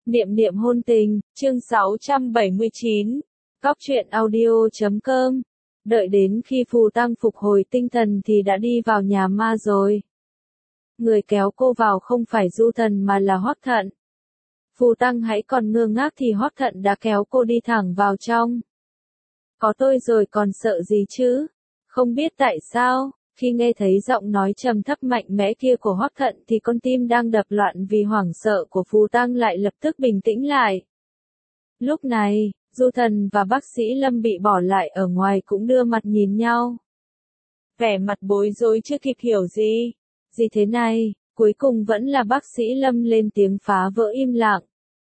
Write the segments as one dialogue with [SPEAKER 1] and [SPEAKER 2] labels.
[SPEAKER 1] Niệm niệm hôn tình, chương 679. Góc truyện audio.com. Đợi đến khi Phù Tăng phục hồi tinh thần thì đã đi vào nhà ma rồi. Người kéo cô vào không phải Du Thần mà là Hoắc Thận. Phù Tăng hãy còn ngơ ngác thì Hoắc Thận đã kéo cô đi thẳng vào trong. Có tôi rồi còn sợ gì chứ? Không biết tại sao, khi nghe thấy giọng nói trầm thấp mạnh mẽ kia của Hoắc Thận thì con tim đang đập loạn vì hoảng sợ của Phù Tăng lại lập tức bình tĩnh lại. Lúc này, Du Thần và bác sĩ Lâm bị bỏ lại ở ngoài cũng đưa mặt nhìn nhau. Vẻ mặt bối rối chưa kịp hiểu gì. Gì thế này, cuối cùng vẫn là bác sĩ Lâm lên tiếng phá vỡ im lặng.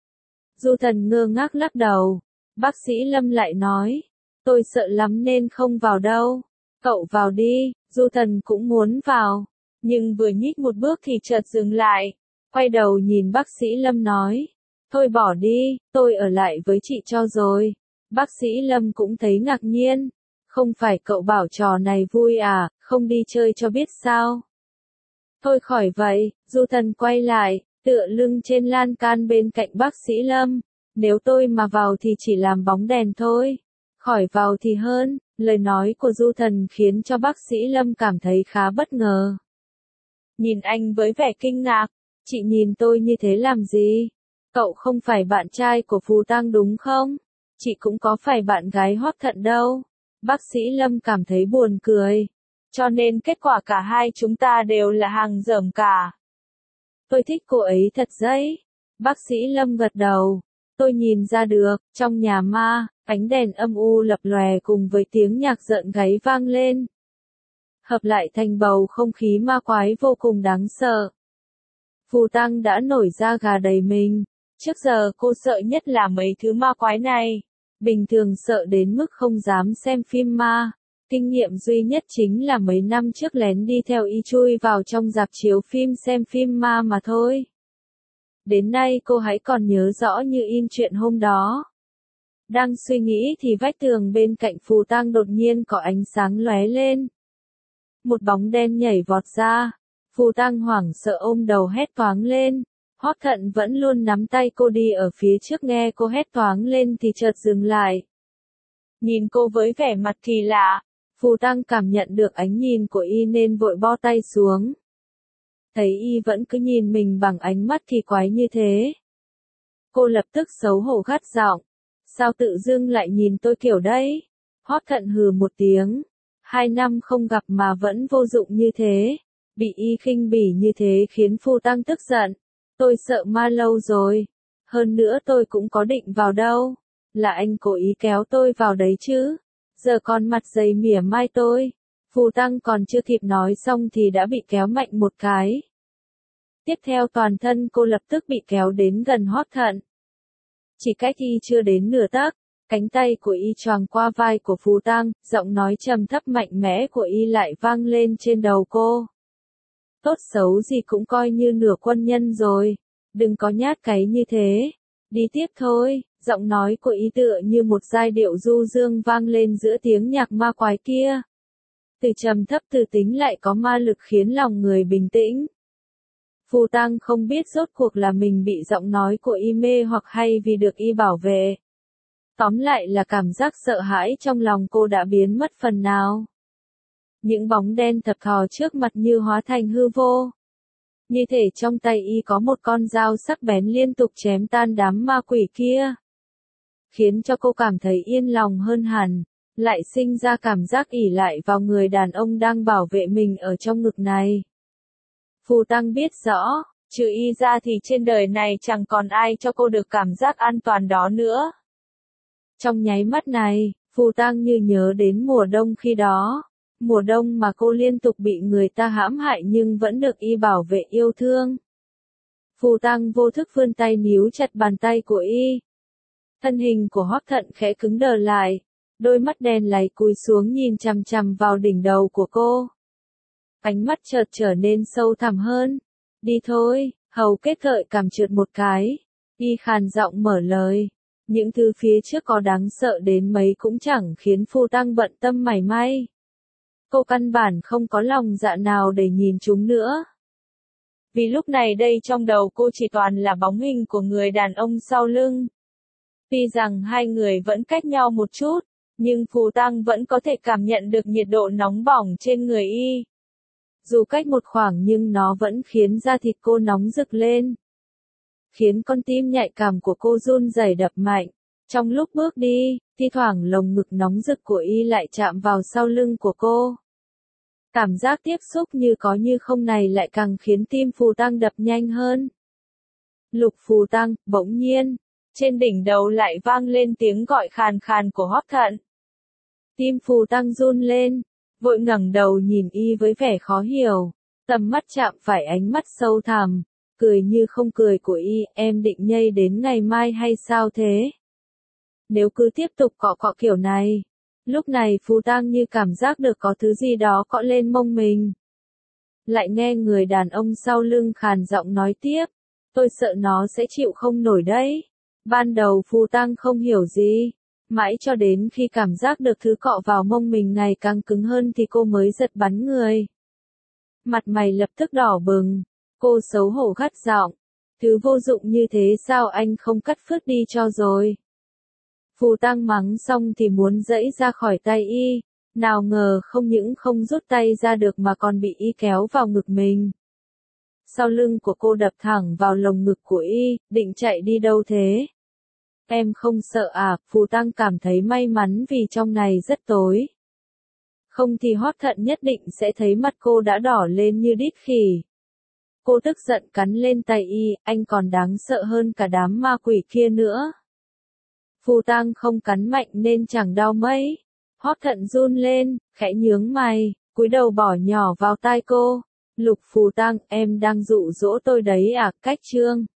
[SPEAKER 1] Du Thần ngơ ngác lắc đầu. Bác sĩ Lâm lại nói, tôi sợ lắm nên không vào đâu. Cậu vào đi. Du Thần cũng muốn vào, nhưng vừa nhích một bước thì chợt dừng lại, quay đầu nhìn bác sĩ Lâm nói, thôi bỏ đi, tôi ở lại với chị cho rồi. Bác sĩ Lâm cũng thấy ngạc nhiên, không phải cậu bảo trò này vui à, không đi chơi cho biết sao. Thôi khỏi vậy, Du Thần quay lại, tựa lưng trên lan can bên cạnh bác sĩ Lâm, nếu tôi mà vào thì chỉ làm bóng đèn thôi, khỏi vào thì hơn. Lời nói của Du Thần khiến cho bác sĩ Lâm cảm thấy khá bất ngờ. Nhìn anh với vẻ kinh ngạc, chị nhìn tôi như thế làm gì? Cậu không phải bạn trai của Phù Tăng đúng không? Chị cũng có phải bạn gái Hoắc Thận đâu. Bác sĩ Lâm cảm thấy buồn cười. Cho nên kết quả cả hai chúng ta đều là hàng dởm cả. Tôi thích cô ấy thật đấy. Bác sĩ Lâm gật đầu. Tôi nhìn ra được, trong nhà ma, ánh đèn âm u lập lòe cùng với tiếng nhạc rợn gáy vang lên. Hợp lại thành bầu không khí ma quái vô cùng đáng sợ. Phù Tăng đã nổi da gà đầy mình. Trước giờ cô sợ nhất là mấy thứ ma quái này. Bình thường sợ đến mức không dám xem phim ma. Kinh nghiệm duy nhất chính là mấy năm trước lén đi theo y chui vào trong rạp chiếu phim xem phim ma mà thôi. Đến nay cô hãy còn nhớ rõ như in chuyện hôm đó. Đang suy nghĩ thì vách tường bên cạnh Phù Tăng đột nhiên có ánh sáng lóe lên. Một bóng đen nhảy vọt ra. Phù Tăng hoảng sợ ôm đầu hét toáng lên. Hoắc Thận vẫn luôn nắm tay cô đi ở phía trước, nghe cô hét toáng lên thì chợt dừng lại. Nhìn cô với vẻ mặt kỳ lạ, Phù Tăng cảm nhận được ánh nhìn của y nên vội bo tay xuống. Thấy y vẫn cứ nhìn mình bằng ánh mắt kỳ quái như thế. Cô lập tức xấu hổ gắt giọng. Sao tự dưng lại nhìn tôi kiểu đấy? Hoắc Thận hừ một tiếng. 2 năm không gặp mà vẫn vô dụng như thế. Bị y khinh bỉ như thế khiến Phù Tăng tức giận. Tôi sợ ma lâu rồi. Hơn nữa tôi cũng có định vào đâu. Là anh cố ý kéo tôi vào đấy chứ. Giờ còn mặt dày mỉa mai tôi. Phù Tăng còn chưa kịp nói xong thì đã bị kéo mạnh một cái. Tiếp theo toàn thân cô lập tức bị kéo đến gần Hoắc Thận. Chỉ cách y chưa đến nửa tấc, cánh tay của y choàng qua vai của Phù Tăng, giọng nói trầm thấp mạnh mẽ của y lại vang lên trên đầu cô. Tốt xấu gì cũng coi như nửa quân nhân rồi, đừng có nhát cái như thế. Đi tiếp thôi, giọng nói của y tựa như một giai điệu du dương vang lên giữa tiếng nhạc ma quái kia. Từ trầm thấp từ tính lại có ma lực khiến lòng người bình tĩnh. Phù Tăng không biết rốt cuộc là mình bị giọng nói của y mê hoặc hay vì được y bảo vệ. Tóm lại là cảm giác sợ hãi trong lòng cô đã biến mất phần nào. Những bóng đen thập thò trước mặt như hóa thành hư vô. Như thể trong tay y có một con dao sắc bén liên tục chém tan đám ma quỷ kia. Khiến cho cô cảm thấy yên lòng hơn hẳn, lại sinh ra cảm giác ỷ lại vào người đàn ông đang bảo vệ mình ở trong ngực này. Phù Tăng biết rõ, trừ y ra thì trên đời này chẳng còn ai cho cô được cảm giác an toàn đó nữa. Trong nháy mắt này, Phù Tăng như nhớ đến mùa đông khi đó. Mùa đông mà cô liên tục bị người ta hãm hại nhưng vẫn được y bảo vệ yêu thương. Phù Tăng vô thức vươn tay níu chặt bàn tay của y. Thân hình của Hoắc Thận khẽ cứng đờ lại. Đôi mắt đen láy cúi xuống nhìn chằm chằm vào đỉnh đầu của cô. Ánh mắt chợt trở nên sâu thẳm hơn. Đi thôi, hầu kết gợi cảm trượt một cái. Y khàn giọng mở lời. Những thứ phía trước có đáng sợ đến mấy cũng chẳng khiến Phù Tăng bận tâm mảy may. Cô căn bản không có lòng dạ nào để nhìn chúng nữa. Vì lúc này đây trong đầu cô chỉ toàn là bóng hình của người đàn ông sau lưng. Tuy rằng hai người vẫn cách nhau một chút, nhưng Phù Tăng vẫn có thể cảm nhận được nhiệt độ nóng bỏng trên người y. Dù cách một khoảng nhưng nó vẫn khiến da thịt cô nóng rực lên. Khiến con tim nhạy cảm của cô run rẩy đập mạnh. Trong lúc bước đi, thi thoảng lồng ngực nóng rực của y lại chạm vào sau lưng của cô. Cảm giác tiếp xúc như có như không này lại càng khiến tim Phù Tăng đập nhanh hơn. Lục Phù Tăng, bỗng nhiên, trên đỉnh đầu lại vang lên tiếng gọi khàn khàn của Hoắc Thận. Tim Phù Tăng run lên, vội ngẩng đầu nhìn y với vẻ khó hiểu, tầm mắt chạm phải ánh mắt sâu thẳm, cười như không cười của y, em định nhây đến ngày mai hay sao thế? Nếu cứ tiếp tục cọ cọ kiểu này, lúc này Phù Tăng như cảm giác được có thứ gì đó cọ lên mông mình. Lại nghe người đàn ông sau lưng khàn giọng nói tiếp, tôi sợ nó sẽ chịu không nổi đấy. Ban đầu Phù Tăng không hiểu gì, mãi cho đến khi cảm giác được thứ cọ vào mông mình ngày càng cứng hơn thì cô mới giật bắn người. Mặt mày lập tức đỏ bừng, cô xấu hổ gắt giọng, thứ vô dụng như thế sao anh không cắt phứt đi cho rồi. Phù Tăng mắng xong thì muốn giãy ra khỏi tay y, nào ngờ không những không rút tay ra được mà còn bị y kéo vào ngực mình. Sau lưng của cô đập thẳng vào lồng ngực của y, định chạy đi đâu thế? Em không sợ à? Phù Tăng cảm thấy may mắn vì trong này rất tối. Không thì Hoắc Thận nhất định sẽ thấy mặt cô đã đỏ lên như đít khỉ. Cô tức giận cắn lên tay y, anh còn đáng sợ hơn cả đám ma quỷ kia nữa. Phù Tăng không cắn mạnh nên chẳng đau mấy. Hoắc Thận run lên, khẽ nhướng mày, cúi đầu bỏ nhỏ vào tai cô. Lục Phù Tăng, em đang dụ dỗ tôi đấy à? Cách chương